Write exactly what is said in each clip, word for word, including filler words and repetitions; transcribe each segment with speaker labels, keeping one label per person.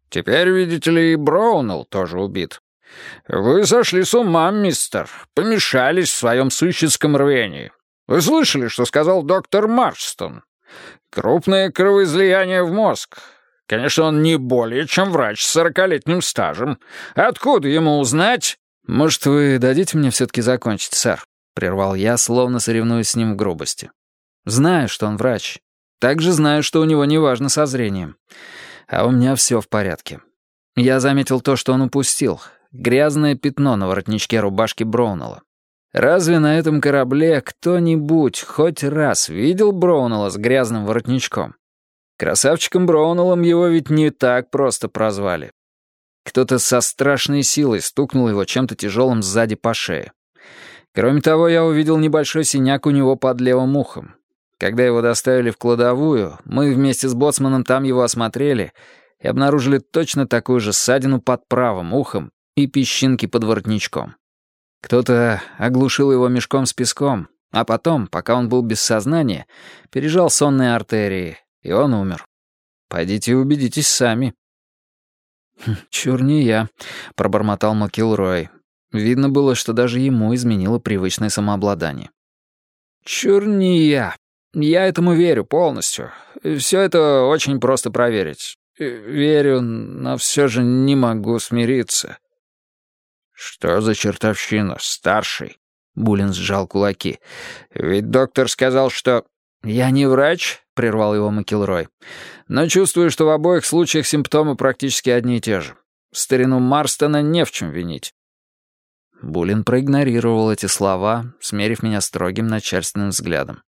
Speaker 1: Теперь, видите ли, и Броунелл тоже убит. Вы сошли с ума, мистер. Помешались в своем сыщицком рвении. Вы слышали, что сказал доктор Марстон? Крупное кровоизлияние в мозг. Конечно, он не более, чем врач с сорокалетним стажем. Откуда ему узнать? Может, вы дадите мне все-таки закончить, сэр? Прервал я, словно соревнуясь с ним в грубости. Знаю, что он врач. Также знаю, что у него неважно со зрением. А у меня все в порядке. Я заметил то, что он упустил. Грязное пятно на воротничке рубашки Броунелла. Разве на этом корабле кто-нибудь хоть раз видел Броунелла с грязным воротничком? Красавчиком Броунеллом его ведь не так просто прозвали. Кто-то со страшной силой стукнул его чем-то тяжелым сзади по шее. Кроме того, я увидел небольшой синяк у него под левым ухом. Когда его доставили в кладовую, мы вместе с боцманом там его осмотрели и обнаружили точно такую же ссадину под правым ухом и песчинки под воротничком. Кто-то оглушил его мешком с песком, а потом, пока он был без сознания, пережал сонные артерии, и он умер. Пойдите и убедитесь сами. «Чур не я», — пробормотал МакИлрой. Видно было, что даже ему изменило привычное самообладание. «Чур не я. Я этому верю полностью. Все это очень просто проверить. Верю, но все же не могу смириться». «Что за чертовщина, старший?» Буллин сжал кулаки. «Ведь доктор сказал, что...» «Я не врач», — прервал его МакИлрой. «Но чувствую, что в обоих случаях симптомы практически одни и те же. Старину Марстона не в чем винить». Буллин проигнорировал эти слова, смерив меня строгим начальственным взглядом.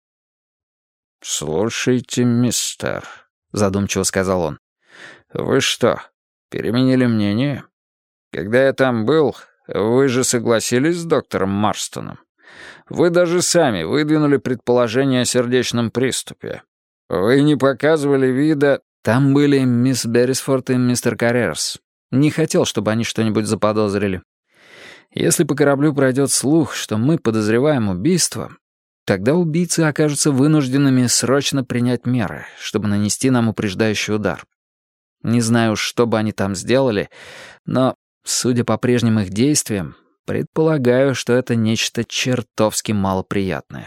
Speaker 1: «Слушайте, мистер», — задумчиво сказал он, — «вы что, переменили мнение? Когда я там был, вы же согласились с доктором Марстоном. Вы даже сами выдвинули предположение о сердечном приступе. Вы не показывали вида...» «Там были мисс Беррисфорд и мистер Каррерс. Не хотел, чтобы они что-нибудь заподозрили. Если по кораблю пройдет слух, что мы подозреваем убийство, тогда убийцы окажутся вынужденными срочно принять меры, чтобы нанести нам упреждающий удар. Не знаю, что бы они там сделали, но, судя по прежним их действиям, предполагаю, что это нечто чертовски малоприятное».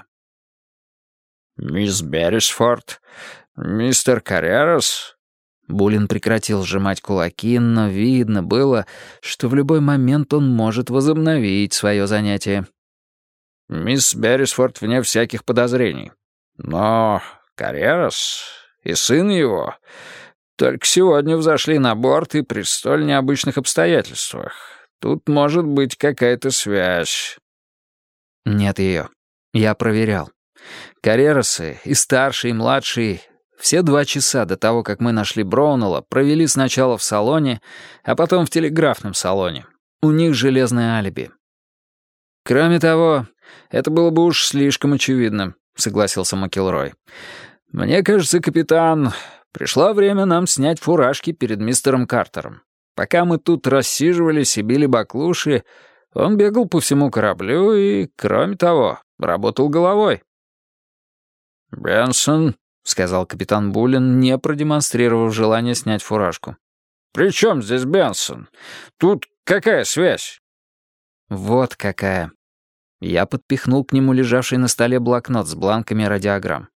Speaker 1: «Мисс Беррисфорд? Мистер Каррерс?» Буллин прекратил сжимать кулаки, но видно было, что в любой момент он может возобновить свое занятие. «Мисс Беррисфорд вне всяких подозрений. Но Каррерс и сын его только сегодня взошли на борт и при столь необычных обстоятельствах. Тут может быть какая-то связь». «Нет ее. Я проверял. Карреросы, и старший, и младший, все два часа до того, как мы нашли Броунелла, провели сначала в салоне, а потом в телеграфном салоне. У них железное алиби». «Кроме того, это было бы уж слишком очевидно», — согласился МакИлрой. «Мне кажется, капитан, пришло время нам снять фуражки перед мистером Картером. Пока мы тут рассиживались и били баклуши, он бегал по всему кораблю и, кроме того, работал головой». «Бенсон», — сказал капитан Буллин, не продемонстрировав желание снять фуражку. «При чем здесь Бенсон? Тут какая связь?» «Вот какая». Я подпихнул к нему лежавший на столе блокнот с бланками радиограмм.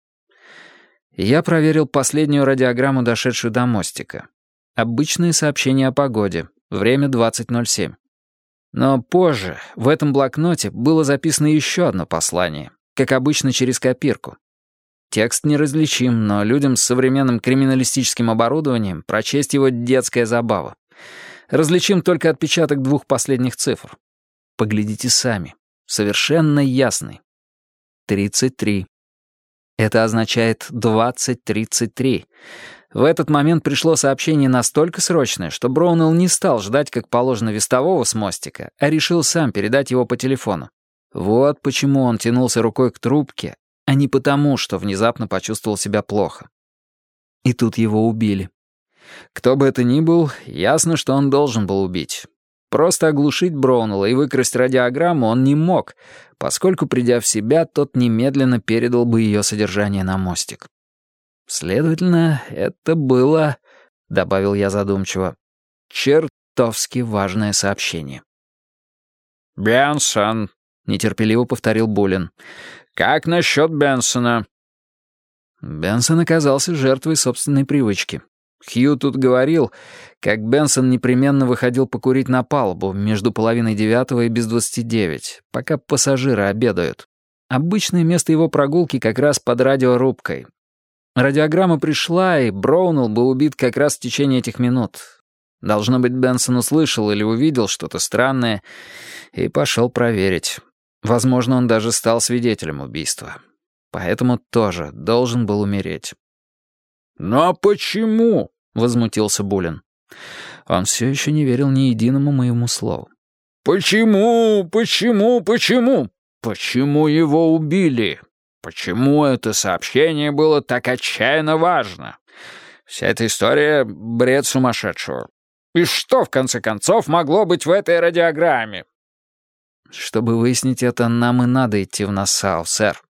Speaker 1: Я проверил последнюю радиограмму, дошедшую до мостика. Обычное сообщение о погоде. Время двадцать ноль семь. Но позже в этом блокноте было записано еще одно послание, как обычно через копирку. Текст неразличим, но людям с современным криминалистическим оборудованием прочесть его детская забава. Различим только отпечаток двух последних цифр. Поглядите сами. Совершенно ясный. тридцать три. Это означает двадцать тридцать три. В этот момент пришло сообщение настолько срочное, что Броунелл не стал ждать, как положено, вестового с мостика, а решил сам передать его по телефону. Вот почему он тянулся рукой к трубке, а не потому, что внезапно почувствовал себя плохо. И тут его убили. Кто бы это ни был, ясно, что он должен был убить. Просто оглушить Броунелла и выкрасть радиограмму он не мог, поскольку, придя в себя, тот немедленно передал бы ее содержание на мостик. Следовательно, это было
Speaker 2: добавил я задумчиво. Чертовски важное сообщение.
Speaker 1: «Бенсон», — нетерпеливо повторил Булин. «Как насчет Бенсона?»
Speaker 2: Бенсон оказался жертвой собственной привычки. Хью тут говорил, как Бенсон непременно выходил покурить на палубу между половиной девятого и без двадцати девять, пока пассажиры обедают. Обычное место его прогулки как раз под радиорубкой. Радиограмма пришла, и Броунелл был убит как раз в течение этих минут. Должно быть, Бенсон услышал или увидел что-то странное и пошел проверить. Возможно, он даже стал свидетелем убийства. Поэтому тоже должен был умереть.
Speaker 1: «Но почему?» — возмутился Булин.
Speaker 2: Он все еще не верил ни единому моему слову.
Speaker 1: «Почему? Почему? Почему? Почему его убили? Почему это сообщение было так отчаянно важно? Вся эта история — бред сумасшедшего. И что, в конце концов, могло быть в этой радиограмме?»
Speaker 2: «Чтобы выяснить это, нам и надо идти в Нассау, сэр»,